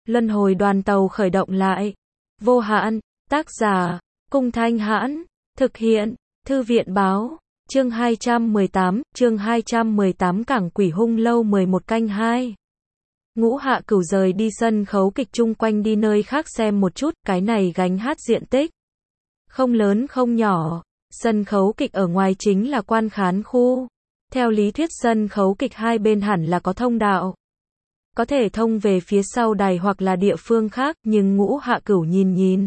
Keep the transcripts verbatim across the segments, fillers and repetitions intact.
Luân hồi đoàn tàu khởi động lại. Vô hạn, tác giả, Cung Thanh Hãn, thực hiện, Thư viện báo, chương hai trăm mười tám, chương hai trăm mười tám Cảng Quỷ Hung Lâu mười một canh hai. Ngũ Hạ Cửu rời đi sân khấu kịch chung quanh đi nơi khác xem một chút, cái này gánh hát diện tích không lớn không nhỏ. Sân khấu kịch ở ngoài chính là quan khán khu. Theo lý thuyết sân khấu kịch hai bên hẳn là có thông đạo, có thể thông về phía sau đài hoặc là địa phương khác, nhưng Ngũ Hạ Cửu nhìn nhìn.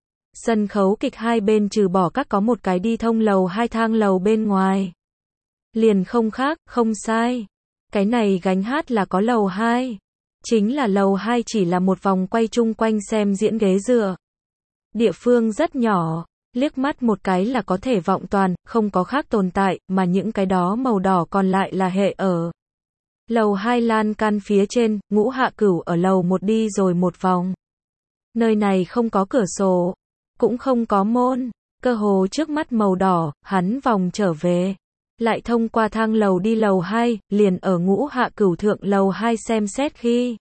Sân khấu kịch hai bên trừ bỏ các có một cái đi thông lầu hai thang lầu bên ngoài. Liền không khác, không sai. Cái này gánh hát là có lầu hai. Chính là lầu hai chỉ là một vòng quay chung quanh xem diễn ghế dựa. Địa phương rất nhỏ, liếc mắt một cái là có thể vọng toàn, không có khác tồn tại, mà những cái đó màu đỏ còn lại là hệ ở lầu hai lan can phía trên. Ngũ Hạ Cửu ở lầu một đi rồi một vòng. Nơi này không có cửa sổ, cũng không có môn, cơ hồ trước mắt màu đỏ, hắn vòng trở về, lại thông qua thang lầu đi lầu hai, liền ở Ngũ Hạ Cửu thượng lầu hai xem xét khi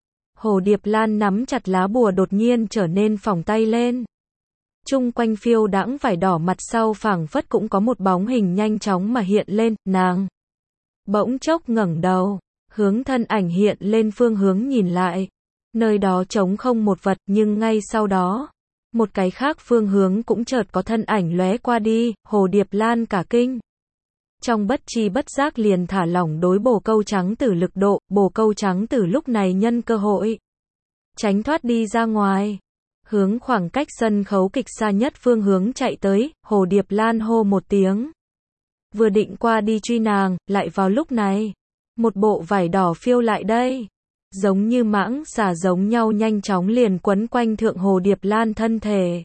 Hồ Điệp Lan nắm chặt lá bùa đột nhiên trở nên phỏng tay lên. Chung quanh phiêu đãng vải đỏ mặt sau phảng phất cũng có một bóng hình nhanh chóng mà hiện lên, nàng bỗng chốc ngẩng đầu, hướng thân ảnh hiện lên phương hướng nhìn lại. Nơi đó trống không một vật, nhưng ngay sau đó, một cái khác phương hướng cũng chợt có thân ảnh lóe qua đi. Hồ Điệp Lan cả kinh, trong bất tri bất giác liền thả lỏng đối bồ câu trắng tử lực độ. Bồ câu trắng tử lúc này nhân cơ hội tránh thoát đi ra ngoài, hướng khoảng cách sân khấu kịch xa nhất phương hướng chạy tới. Hồ Điệp Lan hô một tiếng, vừa định qua đi truy nàng, lại vào lúc này, một bộ vải đỏ phiêu lại đây, giống như mãng xà giống nhau nhanh chóng liền quấn quanh thượng Hồ Điệp Lan thân thể,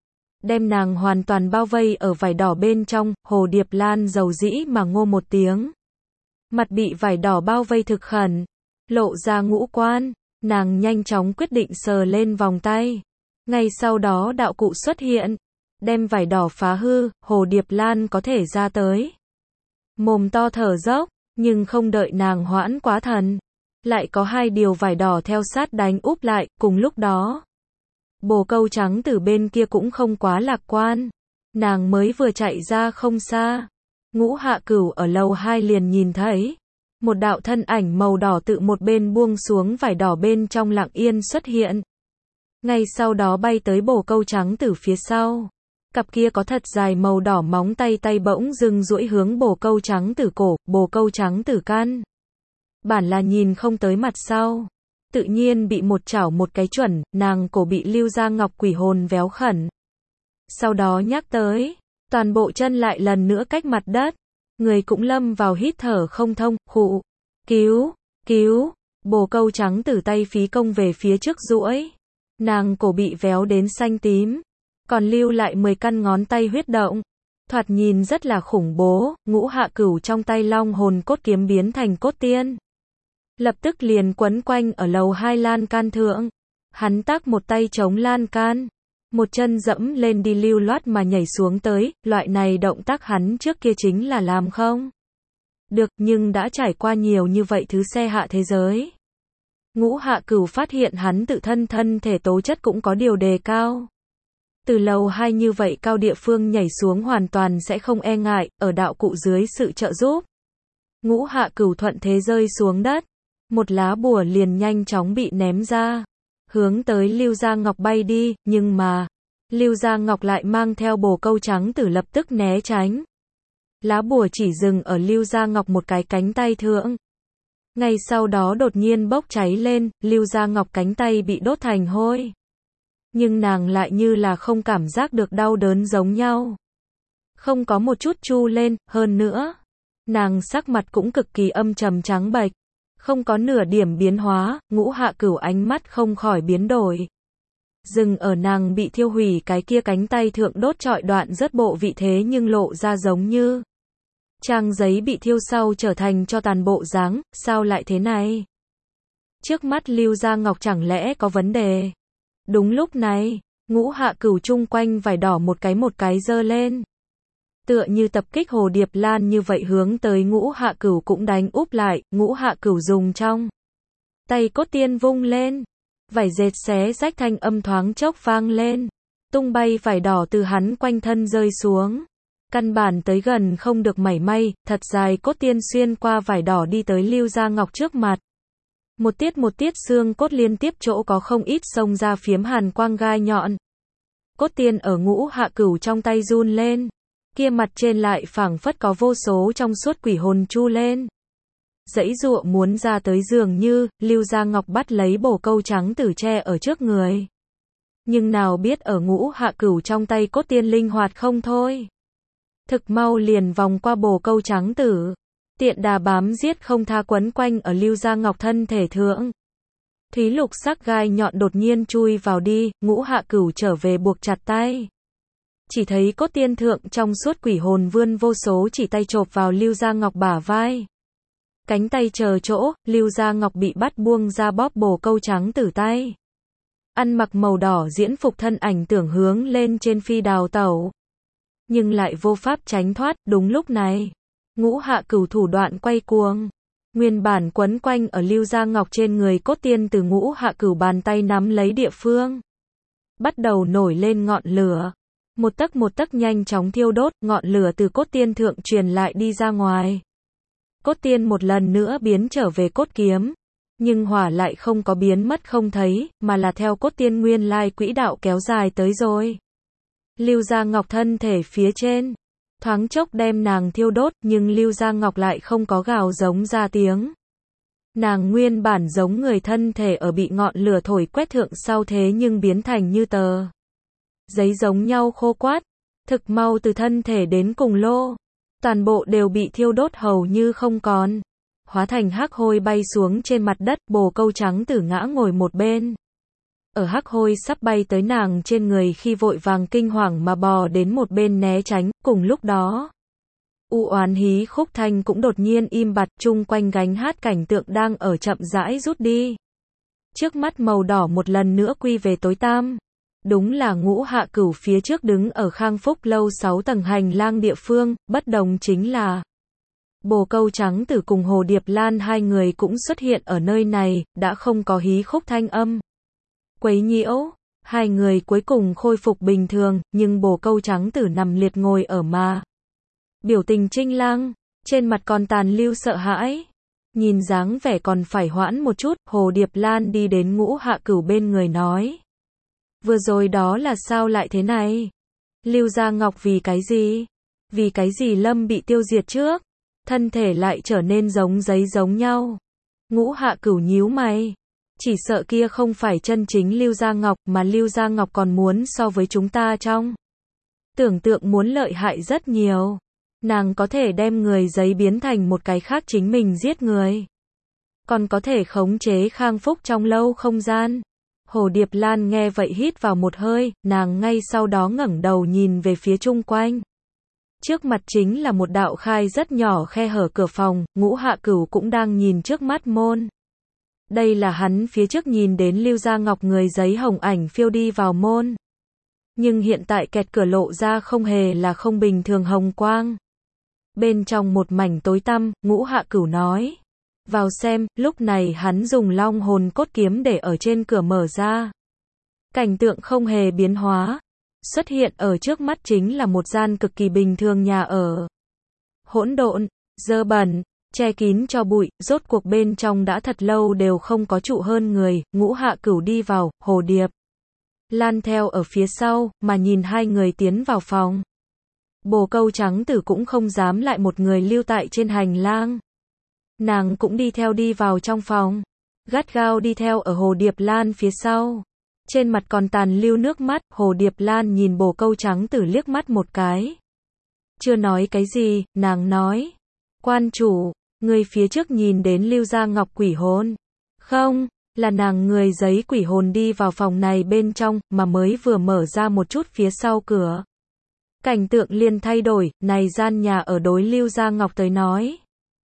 đem nàng hoàn toàn bao vây ở vải đỏ bên trong. Hồ Điệp Lan dầu dĩ mà ngô một tiếng, mặt bị vải đỏ bao vây thực khẩn, lộ ra ngũ quan. Nàng nhanh chóng quyết định sờ lên vòng tay, ngay sau đó đạo cụ xuất hiện, đem vải đỏ phá hư. Hồ Điệp Lan có thể ra tới, mồm to thở dốc, nhưng không đợi nàng hoãn quá thần, lại có hai điều vải đỏ theo sát đánh úp lại. Cùng lúc đó, bồ câu trắng từ bên kia cũng không quá lạc quan, nàng mới vừa chạy ra không xa, Ngũ Hạ Cửu ở lầu hai liền nhìn thấy một đạo thân ảnh màu đỏ tự một bên buông xuống vải đỏ bên trong lặng yên xuất hiện, ngay sau đó bay tới bồ câu trắng từ phía sau. Cặp kia có thật dài màu đỏ móng tay tay bỗng dưng duỗi hướng bồ câu trắng tử cổ. Bồ câu trắng tử căn bản là nhìn không tới mặt sau, tự nhiên bị một chảo một cái chuẩn, nàng cổ bị Lưu Gia Ngọc quỷ hồn véo khẩn. Sau đó nhắc tới, toàn bộ chân lại lần nữa cách mặt đất, người cũng lâm vào hít thở không thông, khụ, cứu, cứu. Bồ câu trắng tử tay phí công về phía trước duỗi, nàng cổ bị véo đến xanh tím, còn lưu lại mười căn ngón tay huyết động, thoạt nhìn rất là khủng bố. Ngũ Hạ Cửu trong tay long hồn cốt kiếm biến thành cốt tiên, lập tức liền quấn quanh ở lầu hai lan can thượng. Hắn tác một tay chống lan can, một chân dẫm lên đi lưu loát mà nhảy xuống tới. Loại này động tác hắn trước kia chính là làm không được, nhưng đã trải qua nhiều như vậy thứ xe hạ thế giới, Ngũ Hạ Cửu phát hiện hắn tự thân thân thể tố chất cũng có điều đề cao. Từ lầu hai như vậy cao địa phương nhảy xuống hoàn toàn sẽ không e ngại. Ở đạo cụ dưới sự trợ giúp, Ngũ Hạ Cửu thuận thế rơi xuống đất, một lá bùa liền nhanh chóng bị ném ra, hướng tới Lưu Gia Ngọc bay đi. Nhưng mà Lưu Gia Ngọc lại mang theo bồ câu trắng tử lập tức né tránh. Lá bùa chỉ dừng ở Lưu Gia Ngọc một cái cánh tay thượng, ngay sau đó đột nhiên bốc cháy lên. Lưu Gia Ngọc cánh tay bị đốt thành hôi, nhưng nàng lại như là không cảm giác được đau đớn giống nhau, không có một chút chu lên. Hơn nữa, nàng sắc mặt cũng cực kỳ âm trầm trắng bệch, không có nửa điểm biến hóa. Ngũ Hạ Cửu ánh mắt không khỏi biến đổi, dừng ở nàng bị thiêu hủy cái kia cánh tay thượng. Đốt trọi đoạn rất bộ vị thế nhưng lộ ra giống như trang giấy bị thiêu sau trở thành cho tàn bộ dáng. Sao lại thế này? Trước mắt Lưu Gia Ngọc chẳng lẽ có vấn đề? Đúng lúc này, Ngũ Hạ Cửu chung quanh vải đỏ một cái một cái giơ lên, tựa như tập kích Hồ Điệp Lan như vậy hướng tới Ngũ Hạ Cửu cũng đánh úp lại. Ngũ Hạ Cửu dùng trong tay cốt tiên vung lên, Vải dệt xé rách thanh âm thoáng chốc vang lên. Tung bay vải đỏ từ hắn quanh thân rơi xuống. Căn bản tới gần không được mảy may, thật dài cốt tiên xuyên qua vải đỏ đi tới Lưu Gia Ngọc trước mặt. Một tiết một tiết xương cốt liên tiếp chỗ có không ít xông ra phiếm hàn quang gai nhọn. Cốt tiên ở Ngũ Hạ Cửu trong tay run lên. Kia mặt trên lại phảng phất có vô số trong suốt quỷ hồn chu lên. Dãy dụa muốn ra tới dường như, Lưu Gia Ngọc bắt lấy bồ câu trắng tử che ở trước người. Nhưng nào biết ở Ngũ Hạ Cửu trong tay cốt tiên linh hoạt không thôi. Thực mau liền vòng qua bồ câu trắng tử. Tiện đà bám giết không tha quấn quanh ở Lưu Gia Ngọc thân thể thượng. Thúy lục sắc gai nhọn đột nhiên chui vào đi, Ngũ Hạ Cửu trở về buộc chặt tay. Chỉ thấy cốt tiên thượng trong suốt quỷ hồn vươn vô số chỉ tay chộp vào Lưu Gia Ngọc bả vai. Cánh tay chờ chỗ, Lưu Gia Ngọc bị bắt buông ra bóp bồ câu trắng tử tay. Ăn mặc màu đỏ diễn phục thân ảnh tưởng hướng lên trên phi đào tẩu. Nhưng lại vô pháp tránh thoát, đúng lúc này. Ngũ Hạ Cửu thủ đoạn quay cuồng. Nguyên bản quấn quanh ở Lưu Gia Ngọc trên người cốt tiên từ Ngũ Hạ Cửu bàn tay nắm lấy địa phương. Bắt đầu nổi lên ngọn lửa. Một tấc một tấc nhanh chóng thiêu đốt, ngọn lửa từ cốt tiên thượng truyền lại đi ra ngoài. Cốt tiên một lần nữa biến trở về cốt kiếm. Nhưng hỏa lại không có biến mất không thấy, mà là theo cốt tiên nguyên lai quỹ đạo kéo dài tới rồi. Lưu Gia Ngọc thân thể phía trên. Thoáng chốc đem nàng thiêu đốt, nhưng Lưu Gia Ngọc lại không có gào giống ra tiếng. Nàng nguyên bản giống người thân thể ở bị ngọn lửa thổi quét thượng sau thế nhưng biến thành như tờ giấy giống nhau khô quát. Thực mau từ thân thể đến cùng lô. Toàn bộ đều bị thiêu đốt hầu như không còn. Hóa thành hắc hôi bay xuống trên mặt đất, bồ câu trắng tử ngã ngồi một bên. Ở hắc hôi sắp bay tới nàng trên người khi vội vàng kinh hoàng mà bò đến một bên né tránh, cùng lúc đó. U oán hí khúc thanh cũng đột nhiên im bặt, chung quanh gánh hát cảnh tượng đang ở chậm rãi rút đi. Trước mắt màu đỏ một lần nữa quy về tối tăm. Đúng là Ngũ Hạ Cửu phía trước đứng ở Khang Phúc lâu sáu tầng hành lang địa phương, bất đồng chính là bồ câu trắng tử cùng Hồ Điệp Lan hai người cũng xuất hiện ở nơi này, đã không có hí khúc thanh âm quấy nhiễu, hai người cuối cùng khôi phục bình thường, nhưng bồ câu trắng tử nằm liệt ngồi ở mà. Biểu tình trinh lăng, trên mặt còn tàn lưu sợ hãi. Nhìn dáng vẻ còn phải hoãn một chút, Hồ Điệp Lan đi đến Ngũ Hạ Cửu bên người nói. Vừa rồi đó là sao lại thế này? Lưu Gia Ngọc vì cái gì? Vì cái gì Lâm bị tiêu diệt trước? Thân thể lại trở nên giống giấy giống nhau. Ngũ Hạ Cửu nhíu mày. Chỉ sợ kia không phải chân chính Lưu Gia Ngọc, mà Lưu Gia Ngọc còn muốn so với chúng ta trong tưởng tượng muốn lợi hại rất nhiều. Nàng có thể đem người giấy biến thành một cái khác chính mình giết người. Còn có thể khống chế Khang Phúc trong lâu không gian. Hồ Điệp Lan nghe vậy hít vào một hơi, nàng ngay sau đó ngẩng đầu nhìn về phía chung quanh. Trước mặt chính là một đạo khai rất nhỏ khe hở cửa phòng, Ngũ Hạ Cửu cũng đang nhìn trước mắt môn. Đây là hắn phía trước nhìn đến Lưu Gia Ngọc người giấy hồng ảnh phiêu đi vào môn. Nhưng hiện tại kẹt cửa lộ ra không hề là không bình thường hồng quang. Bên trong một mảnh tối tăm, Ngũ Hạ Cửu nói. Vào xem, lúc này hắn dùng long hồn cốt kiếm để ở trên cửa mở ra. Cảnh tượng không hề biến hóa. Xuất hiện ở trước mắt chính là một gian cực kỳ bình thường nhà ở. Hỗn độn, dơ bẩn, che kín cho bụi, rốt cuộc bên trong đã thật lâu đều không có trụ hơn người. Ngũ Hạ Cửu đi vào, Hồ Điệp Lan theo ở phía sau, mà nhìn hai người tiến vào phòng. Bồ câu trắng tử cũng không dám lại một người lưu tại trên hành lang. Nàng cũng đi theo đi vào trong phòng. Gắt gao đi theo ở Hồ Điệp Lan phía sau. Trên mặt còn tàn lưu nước mắt, Hồ Điệp Lan nhìn bồ câu trắng tử liếc mắt một cái. Chưa nói cái gì, nàng nói. Quan chủ, người phía trước nhìn đến Lưu Gia Ngọc quỷ hồn. Không, là nàng người giấy quỷ hồn đi vào phòng này bên trong, mà mới vừa mở ra một chút phía sau cửa. Cảnh tượng liền thay đổi, này gian nhà ở đối Lưu Gia Ngọc tới nói.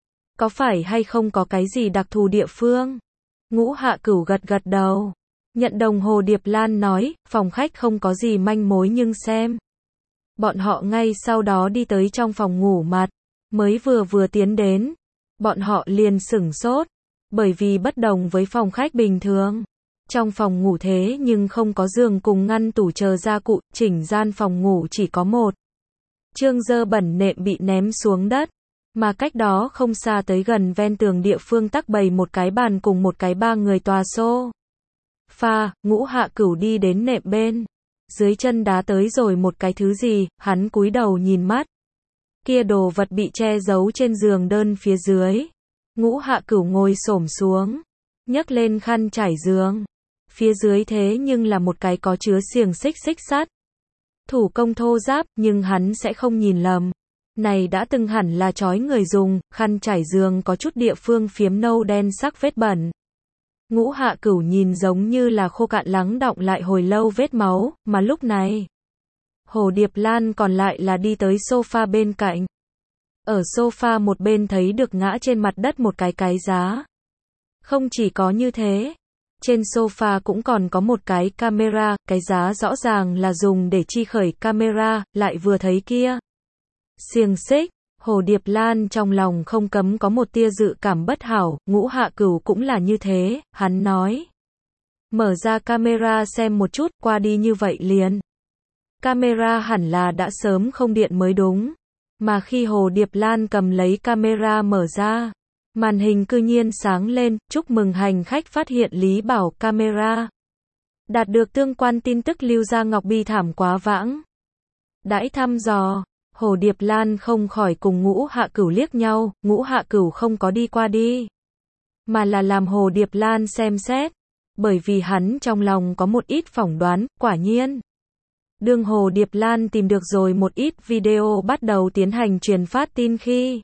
Có phải hay không có cái gì đặc thù địa phương? Ngũ Hạ Cửu gật gật đầu. Nhận đồng Hồ Điệp Lan nói, phòng khách không có gì manh mối nhưng xem. Bọn họ ngay sau đó đi tới trong phòng ngủ mặt. Mới vừa vừa tiến đến. Bọn họ liền sửng sốt. Bởi vì bất đồng với phòng khách bình thường. Trong phòng ngủ thế nhưng không có giường cùng ngăn tủ chờ gia cụ, chỉnh gian phòng ngủ chỉ có một chương dơ bẩn nệm bị ném xuống đất, mà cách đó không xa tới gần ven tường địa phương tắc bày một cái bàn cùng một cái ba người tòa xô. Pha, Ngũ Hạ Cửu đi đến nệm bên, dưới chân đá tới rồi một cái thứ gì, hắn cúi đầu nhìn mắt. Kia đồ vật bị che giấu trên giường đơn phía dưới. Ngũ Hạ Cửu ngồi xổm xuống, nhấc lên khăn trải giường. Phía dưới thế nhưng là một cái có chứa xiềng xích xích sắt. Thủ công thô ráp, nhưng hắn sẽ không nhìn lầm. Này đã từng hẳn là trói người dùng, khăn trải giường có chút địa phương phiếm nâu đen sắc vết bẩn. Ngũ Hạ Cửu nhìn giống như là khô cạn lắng đọng lại hồi lâu vết máu, mà lúc này, Hồ Điệp Lan còn lại là đi tới sofa bên cạnh. Ở sofa một bên thấy được ngã trên mặt đất một cái cái giá. Không chỉ có như thế, trên sofa cũng còn có một cái camera, cái giá rõ ràng là dùng để chi khởi camera, lại vừa thấy kia xiềng xích, Hồ Điệp Lan trong lòng không cấm có một tia dự cảm bất hảo, Ngũ Hạ Cửu cũng là như thế, hắn nói. Mở ra camera xem một chút, qua đi như vậy liền. Camera hẳn là đã sớm không điện mới đúng. Mà khi Hồ Điệp Lan cầm lấy camera mở ra, màn hình cư nhiên sáng lên, chúc mừng hành khách phát hiện Lý Bảo camera. Đạt được tương quan tin tức Lưu Gia Ngọc bi thảm quá vãng. Đãi thăm dò, Hồ Điệp Lan không khỏi cùng Ngũ Hạ Cửu liếc nhau, Ngũ Hạ Cửu không có đi qua đi, mà là làm Hồ Điệp Lan xem xét, bởi vì hắn trong lòng có một ít phỏng đoán, quả nhiên. Đương Hồ Điệp Lan tìm được rồi một ít video bắt đầu tiến hành truyền phát tin khi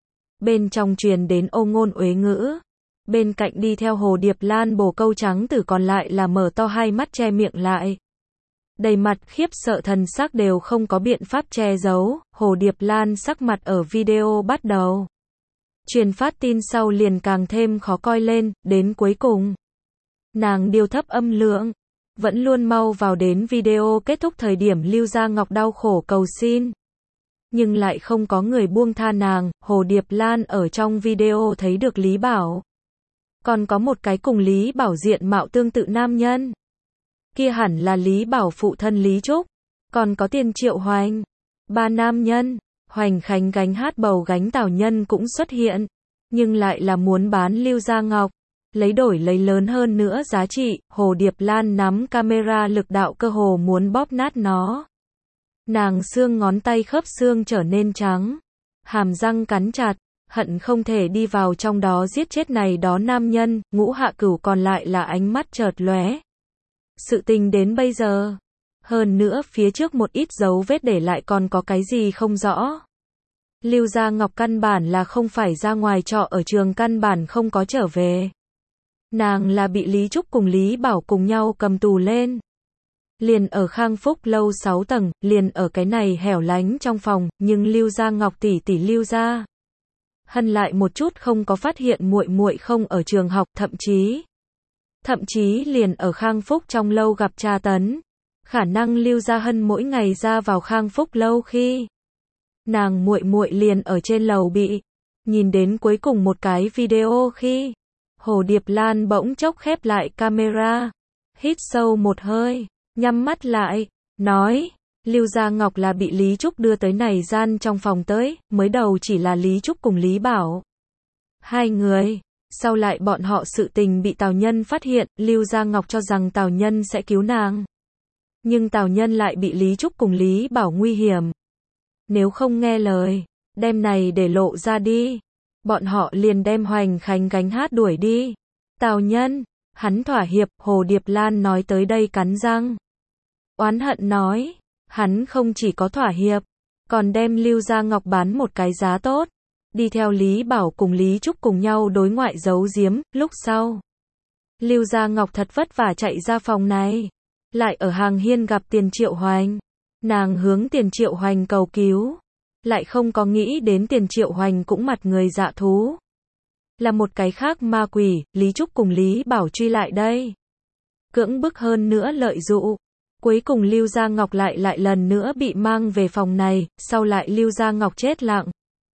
bên trong truyền đến ô ngôn uế ngữ, bên cạnh đi theo Hồ Điệp Lan bồ câu trắng tử còn lại là mở to hai mắt che miệng lại. Đầy mặt khiếp sợ thần sắc đều không có biện pháp che giấu, Hồ Điệp Lan sắc mặt ở video bắt đầu truyền phát tin sau liền càng thêm khó coi lên, đến cuối cùng. Nàng điều thấp âm lượng, vẫn luôn mau vào đến video kết thúc thời điểm Lưu Gia Ngọc đau khổ cầu xin. Nhưng lại không có người buông tha nàng, Hồ Điệp Lan ở trong video thấy được Lý Bảo. Còn có một cái cùng Lý Bảo diện mạo tương tự nam nhân. Kia hẳn là Lý Bảo phụ thân Lý Trúc. Còn có Tiền Triệu Hoành. Ba nam nhân, Hoành Khánh gánh hát bầu gánh Tào Nhân cũng xuất hiện. Nhưng lại là muốn bán Lưu Gia Ngọc. Lấy đổi lấy lớn hơn nữa giá trị, Hồ Điệp Lan nắm camera lực đạo cơ hồ muốn bóp nát nó. Nàng xương ngón tay khớp xương trở nên trắng, hàm răng cắn chặt, hận không thể đi vào trong đó giết chết này đó nam nhân, Ngũ Hạ Cửu còn lại là ánh mắt chợt lóe. Sự tình đến bây giờ, hơn nữa phía trước một ít dấu vết để lại còn có cái gì không rõ. Lưu Gia Ngọc căn bản là không phải ra ngoài trọ ở trường căn bản không có trở về. Nàng là bị Lý Trúc cùng Lý Bảo cùng nhau cầm tù lên. Liền ở Khang Phúc lâu sáu tầng, liền ở cái này hẻo lánh trong phòng, nhưng Lưu Gia Ngọc tỷ tỷ Lưu Gia Hân lại một chút không có phát hiện muội muội không ở trường học, thậm chí thậm chí liền ở Khang Phúc trong lâu gặp tra tấn. Khả năng Lưu Gia Hân mỗi ngày ra vào Khang Phúc lâu khi nàng muội muội liền ở trên lầu bị nhìn đến cuối cùng một cái video khi Hồ Điệp Lan bỗng chốc khép lại camera, hít sâu một hơi, nhắm mắt lại, nói, Lưu Gia Ngọc là bị Lý Trúc đưa tới này gian trong phòng tới, mới đầu chỉ là Lý Trúc cùng Lý Bảo. Hai người, sau lại bọn họ sự tình bị Tào Nhân phát hiện, Lưu Gia Ngọc cho rằng Tào Nhân sẽ cứu nàng. Nhưng Tào Nhân lại bị Lý Trúc cùng Lý Bảo nguy hiểm. Nếu không nghe lời, đem này để lộ ra đi. Bọn họ liền đem Hoành Khánh gánh hát đuổi đi. Tào Nhân, hắn thỏa hiệp, Hồ Điệp Lan nói tới đây cắn răng. Oán hận nói, hắn không chỉ có thỏa hiệp, còn đem Lưu Gia Ngọc bán một cái giá tốt. Đi theo Lý Bảo cùng Lý Trúc cùng nhau đối ngoại giấu giếm, lúc sau. Lưu Gia Ngọc thật vất vả chạy ra phòng này. Lại ở hàng hiên gặp Tiền Triệu Hoành. Nàng hướng Tiền Triệu Hoành cầu cứu. Lại không có nghĩ đến Tiền Triệu Hoành cũng mặt người dạ thú. Là một cái khác ma quỷ, Lý Trúc cùng Lý Bảo truy lại đây. Cưỡng bức hơn nữa lợi dụ. Cuối cùng Lưu Gia Ngọc lại lại lần nữa bị mang về phòng này, sau lại Lưu Gia Ngọc chết lặng.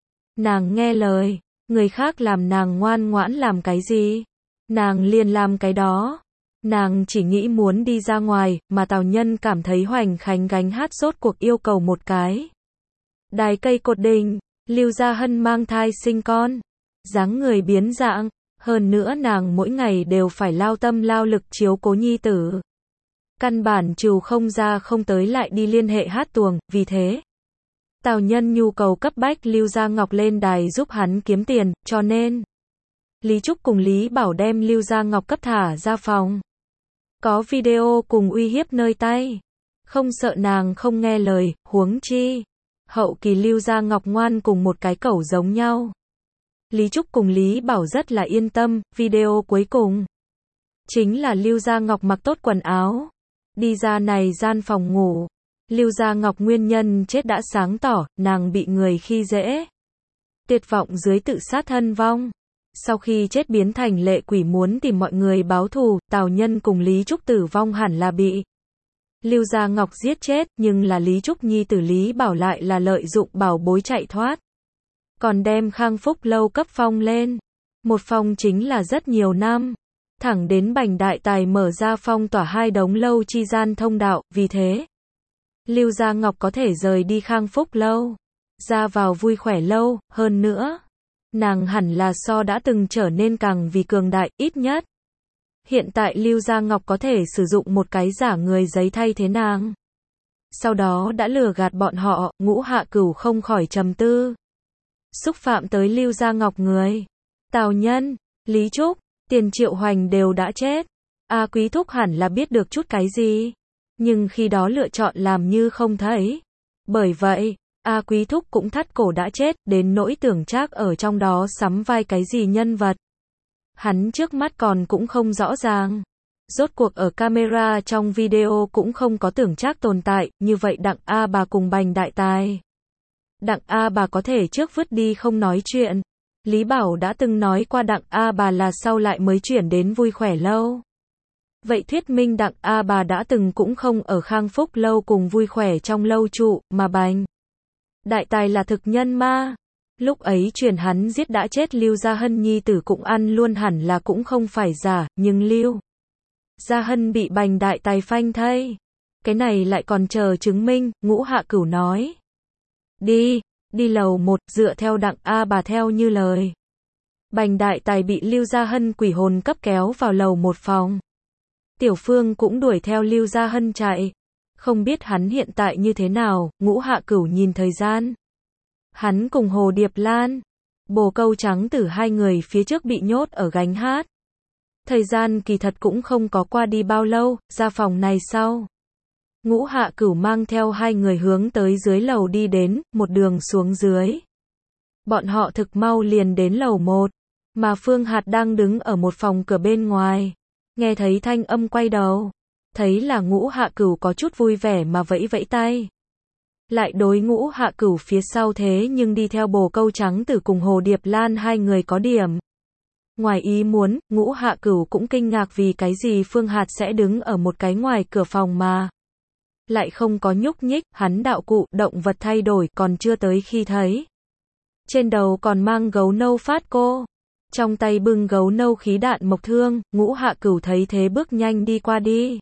Nàng nghe lời, người khác làm nàng ngoan ngoãn làm cái gì? Nàng liền làm cái đó. Nàng chỉ nghĩ muốn đi ra ngoài, mà Tào Nhân cảm thấy Hoành Khánh gánh hát rốt cuộc yêu cầu một cái đài cây cột đình. Lưu Gia Hân mang thai sinh con, dáng người biến dạng, hơn nữa nàng mỗi ngày đều phải lao tâm lao lực chiếu cố nhi tử. Căn bản trừ không ra không tới lại đi liên hệ hát tuồng, vì thế Tào Nhân nhu cầu cấp bách Lưu Gia Ngọc lên đài giúp hắn kiếm tiền, cho nên Lý Trúc cùng Lý Bảo đem Lưu Gia Ngọc cấp thả ra phòng. Có video cùng uy hiếp nơi tay. Không sợ nàng không nghe lời, huống chi hậu kỳ Lưu Gia Ngọc ngoan cùng một cái cẩu giống nhau. Lý Trúc cùng Lý Bảo rất là yên tâm, video cuối cùng chính là Lưu Gia Ngọc mặc tốt quần áo, đi ra này gian phòng ngủ. Lưu Gia Ngọc nguyên nhân chết đã sáng tỏ, nàng bị người khi dễ, tuyệt vọng dưới tự sát thân vong. Sau khi chết biến thành lệ quỷ muốn tìm mọi người báo thù, Tào Nhân cùng Lý Trúc tử vong hẳn là bị Lưu Gia Ngọc giết chết, nhưng là Lý Trúc nhi tử Lý Bảo lại là lợi dụng bảo bối chạy thoát. Còn đem Khang Phúc lâu cấp phong lên. Một phong chính là rất nhiều năm. Thẳng đến Bành Đại Tài mở ra phong tỏa hai đống lâu chi gian thông đạo, vì thế Lưu Gia Ngọc có thể rời đi Khang Phúc lâu, ra vào Vui Khỏe lâu, hơn nữa nàng hẳn là so đã từng trở nên càng vì cường đại, ít nhất hiện tại Lưu Gia Ngọc có thể sử dụng một cái giả người giấy thay thế nàng. Sau đó đã lừa gạt bọn họ, Ngũ Hạ Cửu không khỏi trầm tư. Xúc phạm tới Lưu Gia Ngọc người. Tào Nhân, Lý Trúc, Tiền Triệu Hoành đều đã chết. A Quý Thúc hẳn là biết được chút cái gì. Nhưng khi đó lựa chọn làm như không thấy. Bởi vậy, A Quý Thúc cũng thắt cổ đã chết, đến nỗi Tưởng Trác ở trong đó sắm vai cái gì nhân vật. Hắn trước mắt còn cũng không rõ ràng. Rốt cuộc ở camera trong video cũng không có Tưởng Trác tồn tại, như vậy Đặng A Bà cùng Bành Đại Tài. Đặng A Bà có thể trước vứt đi không nói chuyện. Lý Bảo đã từng nói qua Đặng A Bà là sau lại mới chuyển đến Vui Khỏe lâu. Vậy thuyết minh Đặng A Bà đã từng cũng không ở Khang Phúc lâu cùng Vui Khỏe trong lâu trụ, mà Bành Đại Tài là thực nhân ma. Lúc ấy truyền hắn giết đã chết Lưu Gia Hân nhi tử cũng ăn luôn hẳn là cũng không phải giả, nhưng Lưu Gia Hân bị Bành Đại Tài phanh thây. Cái này lại còn chờ chứng minh, Ngũ Hạ Cửu nói. Đi, đi lầu một, dựa theo Đặng A Bà theo như lời. Bành Đại Tài bị Lưu Gia Hân quỷ hồn cấp kéo vào lầu một phòng. Tiểu Phương cũng đuổi theo Lưu Gia Hân chạy. Không biết hắn hiện tại như thế nào, Ngũ Hạ Cửu nhìn thời gian. Hắn cùng Hồ Điệp Lan, Bồ Câu Trắng Tử hai người phía trước bị nhốt ở gánh hát. Thời gian kỳ thật cũng không có qua đi bao lâu, ra phòng này sau. Ngũ Hạ Cửu mang theo hai người hướng tới dưới lầu đi đến, một đường xuống dưới. Bọn họ thực mau liền đến lầu một, mà Phương Hạt đang đứng ở một phòng cửa bên ngoài. Nghe thấy thanh âm quay đầu, thấy là Ngũ Hạ Cửu có chút vui vẻ mà vẫy vẫy tay. Lại đối Ngũ Hạ Cửu phía sau thế nhưng đi theo Bồ Câu Trắng Tử cùng Hồ Điệp Lan hai người có điểm. Ngoài ý muốn, Ngũ Hạ Cửu cũng kinh ngạc vì cái gì Phương Hạt sẽ đứng ở một cái ngoài cửa phòng mà lại không có nhúc nhích, hắn đạo cụ, động vật thay đổi, còn chưa tới khi thấy. Trên đầu còn mang gấu nâu phát cô, trong tay bưng gấu nâu khí đạn mộc thương, Ngũ Hạ Cửu thấy thế bước nhanh đi qua đi.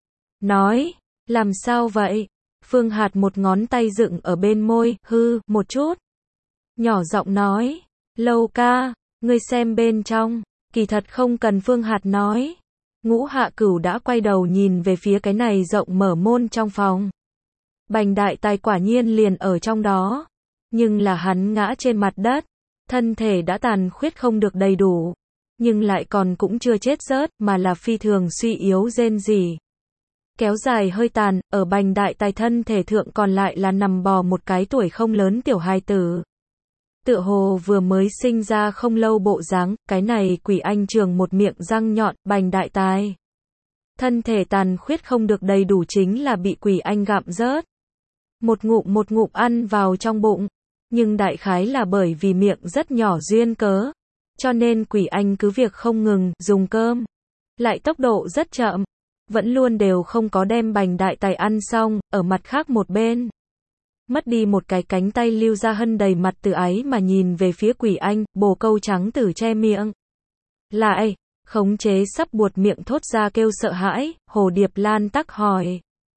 Nói, làm sao vậy? Phương Hạt một ngón tay dựng ở bên môi, hư, một chút. Nhỏ giọng nói, Lâu ca, ngươi xem bên trong, kỳ thật không cần Phương Hạt nói. Ngũ Hạ Cửu đã quay đầu nhìn về phía cái này rộng mở môn trong phòng. Bành Đại Tài quả nhiên liền ở trong đó. Nhưng là hắn ngã trên mặt đất. Thân thể đã tàn khuyết không được đầy đủ. Nhưng lại còn cũng chưa chết rớt, mà là phi thường suy yếu rên rỉ. Kéo dài hơi tàn, ở Bành Đại Tài thân thể thượng còn lại là nằm bò một cái tuổi không lớn tiểu hài tử. Tựa hồ vừa mới sinh ra không lâu bộ dáng, cái này quỷ anh trường một miệng răng nhọn, Bành Đại Tài. Thân thể tàn khuyết không được đầy đủ chính là bị quỷ anh gặm rớt. Một ngụm một ngụm ăn vào trong bụng. Nhưng đại khái là bởi vì miệng rất nhỏ duyên cớ. Cho nên quỷ anh cứ việc không ngừng, dùng cơm. Lại tốc độ rất chậm. Vẫn luôn đều không có đem Bành Đại Tài ăn xong, ở mặt khác một bên. Mất đi một cái cánh tay Lưu Gia Hân đầy mặt tự ái mà nhìn về phía quỷ anh, Bồ Câu Trắng Tử che miệng lại, Khống chế sắp buột miệng thốt ra kêu sợ hãi, Hồ Điệp Lan tắc hỏi.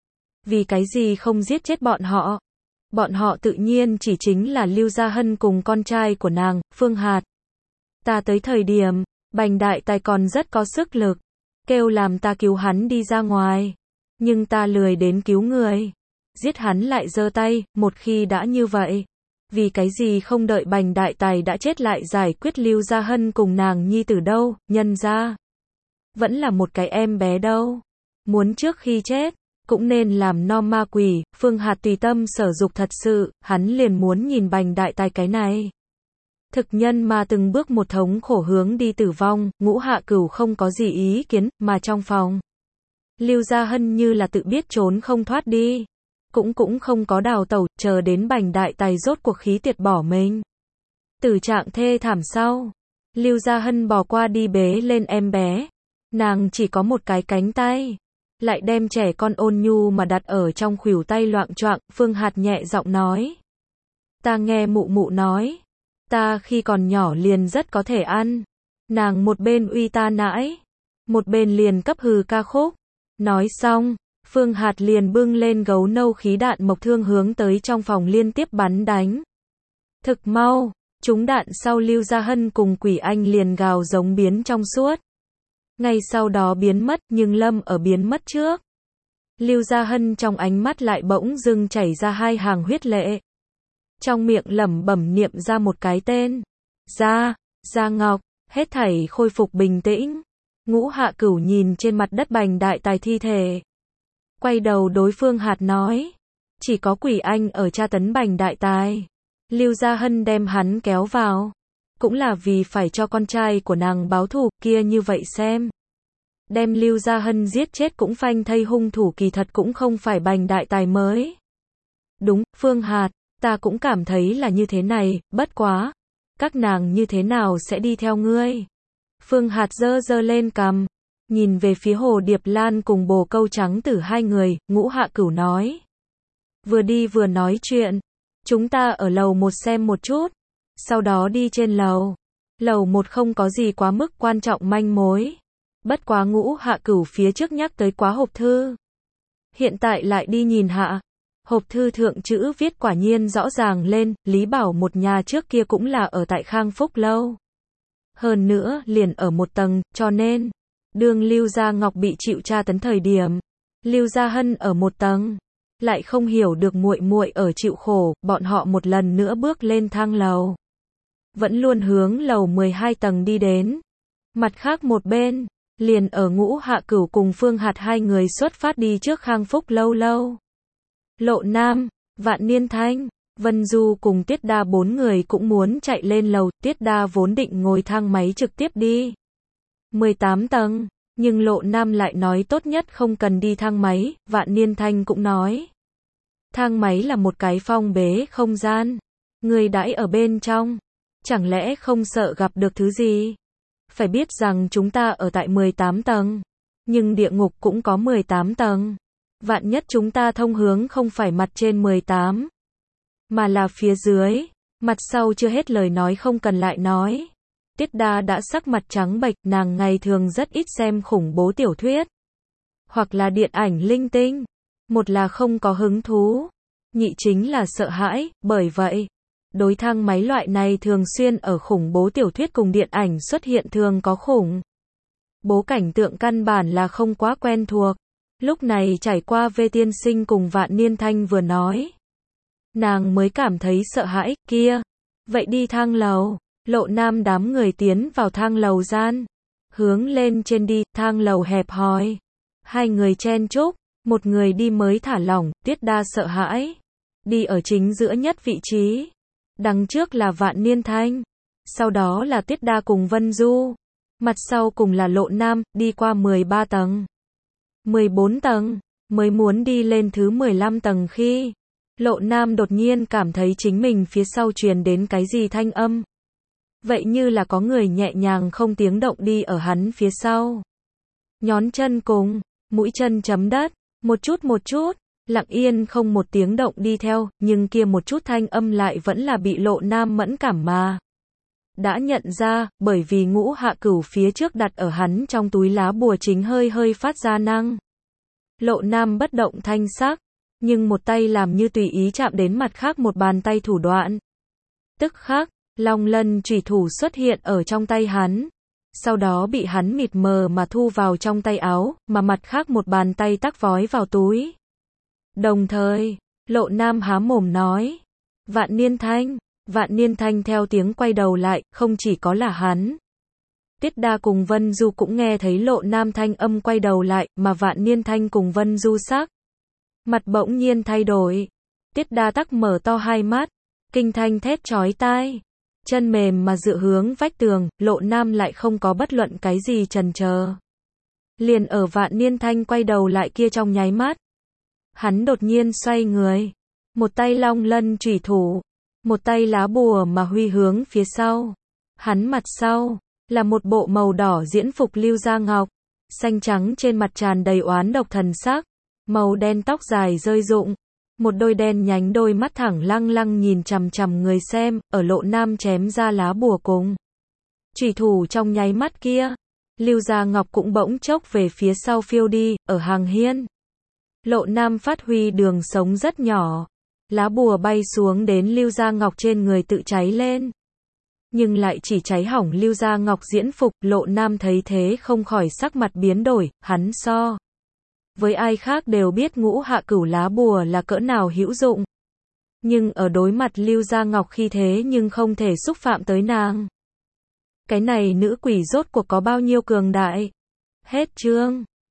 Vì cái gì không giết chết bọn họ? Bọn họ tự nhiên chỉ chính là Lưu Gia Hân cùng con trai của nàng, Phương Hạt. Ta tới thời điểm, Bành đại tài còn rất có sức lực, kêu làm ta cứu hắn đi ra ngoài. Nhưng ta lười đến cứu người. Giết hắn lại giơ tay, một khi đã như vậy. Vì cái gì không đợi Bành đại tài đã chết lại giải quyết Lưu Gia Hân cùng nàng nhi tử đâu, nhân ra. Vẫn là một cái em bé đâu. Muốn trước khi chết, cũng nên làm no ma quỷ, Phương Hạt tùy tâm sở dục thật sự, hắn liền muốn nhìn Bành đại tài cái này. Thực nhân mà từng bước một thống khổ hướng đi tử vong, Ngũ Hạ Cửu không có gì ý kiến, mà trong phòng. Lưu Gia Hân như là tự biết trốn không thoát đi. Cũng cũng không có đào tẩu, chờ đến Bành đại tài rốt cuộc khí tiệt bỏ mình. Tử trạng thê thảm sau. Lưu Gia Hân bỏ qua đi bế lên em bé. Nàng chỉ có một cái cánh tay. Lại đem trẻ con ôn nhu mà đặt ở trong khuỷu tay loạng choạng, Phương Hạt nhẹ giọng nói. Ta nghe mụ mụ nói. Ta khi còn nhỏ liền rất có thể ăn. Nàng một bên uy ta nãi. Một bên liền cấp hừ ca khúc. Nói xong, Phương Hạt liền bưng lên gấu nâu khí đạn mộc thương hướng tới trong phòng liên tiếp bắn đánh. Thực mau, trúng đạn sau Lưu Gia Hân cùng Quỷ Anh liền gào giống biến trong suốt. Ngay sau đó biến mất, nhưng Lâm ở biến mất trước. Lưu Gia Hân trong ánh mắt lại bỗng dưng chảy ra hai hàng huyết lệ. Trong miệng lẩm bẩm niệm ra một cái tên. Gia, Gia Ngọc, hết thảy khôi phục bình tĩnh. Ngũ Hạ Cửu nhìn trên mặt đất Bành đại tài thi thể. Quay đầu đối Phương Hạt nói. Chỉ có Quỷ Anh ở tra tấn Bành đại tài. Lưu Gia Hân đem hắn kéo vào. Cũng là vì phải cho con trai của nàng báo thù, kia như vậy xem. Đem Lưu Gia Hân giết chết cũng phanh thây hung thủ kỳ thật cũng không phải Bành đại tài mới. Đúng, Phương Hạt, ta cũng cảm thấy là như thế này, bất quá. Các nàng như thế nào sẽ đi theo ngươi? Phương Hạt giơ giơ lên cằm, nhìn về phía Hồ Điệp Lan cùng Bồ Câu Trắng Tử hai người, Ngũ Hạ Cửu nói. Vừa đi vừa nói chuyện, chúng ta ở lầu một xem một chút, sau đó đi trên lầu. Lầu một không có gì quá mức quan trọng manh mối. Bất quá Ngũ Hạ Cửu phía trước nhắc tới quá hộp thư. Hiện tại lại đi nhìn hạ. Hộp thư thượng chữ viết quả nhiên rõ ràng lên, Lý Bảo một nhà trước kia cũng là ở tại Khang Phúc lâu. Hơn nữa, liền ở một tầng, cho nên, đương Lưu Gia Ngọc bị chịu tra tấn thời điểm, Lưu Gia Hân ở một tầng, lại không hiểu được muội muội ở chịu khổ, bọn họ một lần nữa bước lên thang lầu. Vẫn luôn hướng lầu mười hai tầng đi đến. Mặt khác một bên, liền ở Ngũ Hạ Cửu cùng Phương Hạt hai người xuất phát đi trước Khang Phúc lâu lâu. Lộ Nam, Vạn Niên Thanh, Vân Du cùng Tiết Đa bốn người cũng muốn chạy lên lầu, Tiết Đa vốn định ngồi thang máy trực tiếp đi mười tám tầng, nhưng Lộ Nam lại nói tốt nhất không cần đi thang máy, Vạn Niên Thanh cũng nói. Thang máy là một cái phong bế không gian, người đãi ở bên trong, chẳng lẽ không sợ gặp được thứ gì? Phải biết rằng chúng ta ở tại mười tám tầng, nhưng địa ngục cũng có mười tám tầng. Vạn nhất chúng ta thông hướng không phải mặt trên mười tám, mà là phía dưới, mặt sau chưa hết lời nói không cần lại nói. Tiết Đa đã sắc mặt trắng bệch, nàng ngày thường rất ít xem khủng bố tiểu thuyết, hoặc là điện ảnh linh tinh. Một là không có hứng thú, nhị chính là sợ hãi, bởi vậy, đối thang máy loại này thường xuyên ở khủng bố tiểu thuyết cùng điện ảnh xuất hiện thường có khủng bố cảnh tượng căn bản là không quá quen thuộc. Lúc này trải qua Vê Tiên Sinh cùng Vạn Niên Thanh vừa nói, nàng mới cảm thấy sợ hãi, kia. Vậy đi thang lầu. Lộ Nam đám người tiến vào thang lầu gian. Hướng lên trên đi, thang lầu hẹp hòi. Hai người chen chúc, một người đi mới thả lỏng, Tiết Đa sợ hãi. Đi ở chính giữa nhất vị trí. Đằng trước là Vạn Niên Thanh. Sau đó là Tiết Đa cùng Vân Du. Mặt sau cùng là Lộ Nam, đi qua mười ba tầng. mười bốn tầng, mới muốn đi lên thứ mười lăm tầng khi Lộ Nam đột nhiên cảm thấy chính mình phía sau truyền đến cái gì thanh âm. Vậy như là có người nhẹ nhàng không tiếng động đi ở hắn phía sau. Nhón chân cùng, mũi chân chấm đất, một chút một chút, lặng yên không một tiếng động đi theo, nhưng kia một chút thanh âm lại vẫn là bị Lộ Nam mẫn cảm mà đã nhận ra, bởi vì ngũ hạ cửu phía trước đặt ở hắn trong túi lá bùa chính hơi hơi phát ra năng. Lộ Nam bất động thanh sắc, nhưng một tay làm như tùy ý chạm đến mặt khác một bàn tay thủ đoạn. Tức khắc, long lân chủy thủ xuất hiện ở trong tay hắn, sau đó bị hắn mịt mờ mà thu vào trong tay áo, mà mặt khác một bàn tay tắc vói vào túi. Đồng thời, Lộ Nam há mồm nói, Vạn Niên Thanh. Vạn Niên Thanh theo tiếng quay đầu lại, không chỉ có là hắn. Tiết Đa cùng Vân Du cũng nghe thấy Lộ Nam thanh âm quay đầu lại, mà Vạn Niên Thanh cùng Vân Du sắc mặt bỗng nhiên thay đổi. Tiết Đa tắc mở to hai mắt, kinh thanh thét chói tai. Chân mềm mà dựa hướng vách tường, Lộ Nam lại không có bất luận cái gì chần chờ. Liền ở Vạn Niên Thanh quay đầu lại kia trong nháy mắt, hắn đột nhiên xoay người, một tay long lân chủy thủ, một tay lá bùa mà huy hướng phía sau. Hắn mặt sau là một bộ màu đỏ diễn phục Lưu Gia Ngọc, xanh trắng trên mặt tràn đầy oán độc thần sắc, màu đen tóc dài rơi rụng, một đôi đen nhánh đôi mắt thẳng lăng lăng nhìn chằm chằm người xem, ở Lộ Nam chém ra lá bùa cùng chủy thủ trong nháy mắt kia, Lưu Gia Ngọc cũng bỗng chốc về phía sau phiêu đi, ở hàng hiên. Lộ Nam phát huy đường sống rất nhỏ, lá bùa bay xuống đến Lưu Gia Ngọc trên người tự cháy lên, nhưng lại chỉ cháy hỏng Lưu Gia Ngọc diễn phục. Lộ Nam thấy thế không khỏi sắc mặt biến đổi, hắn so với ai khác đều biết ngũ hạ cửu lá bùa là cỡ nào hữu dụng, nhưng ở đối mặt Lưu Gia Ngọc khi thế nhưng không thể xúc phạm tới nàng. Cái này nữ quỷ rốt cuộc có bao nhiêu cường đại? Hết chương.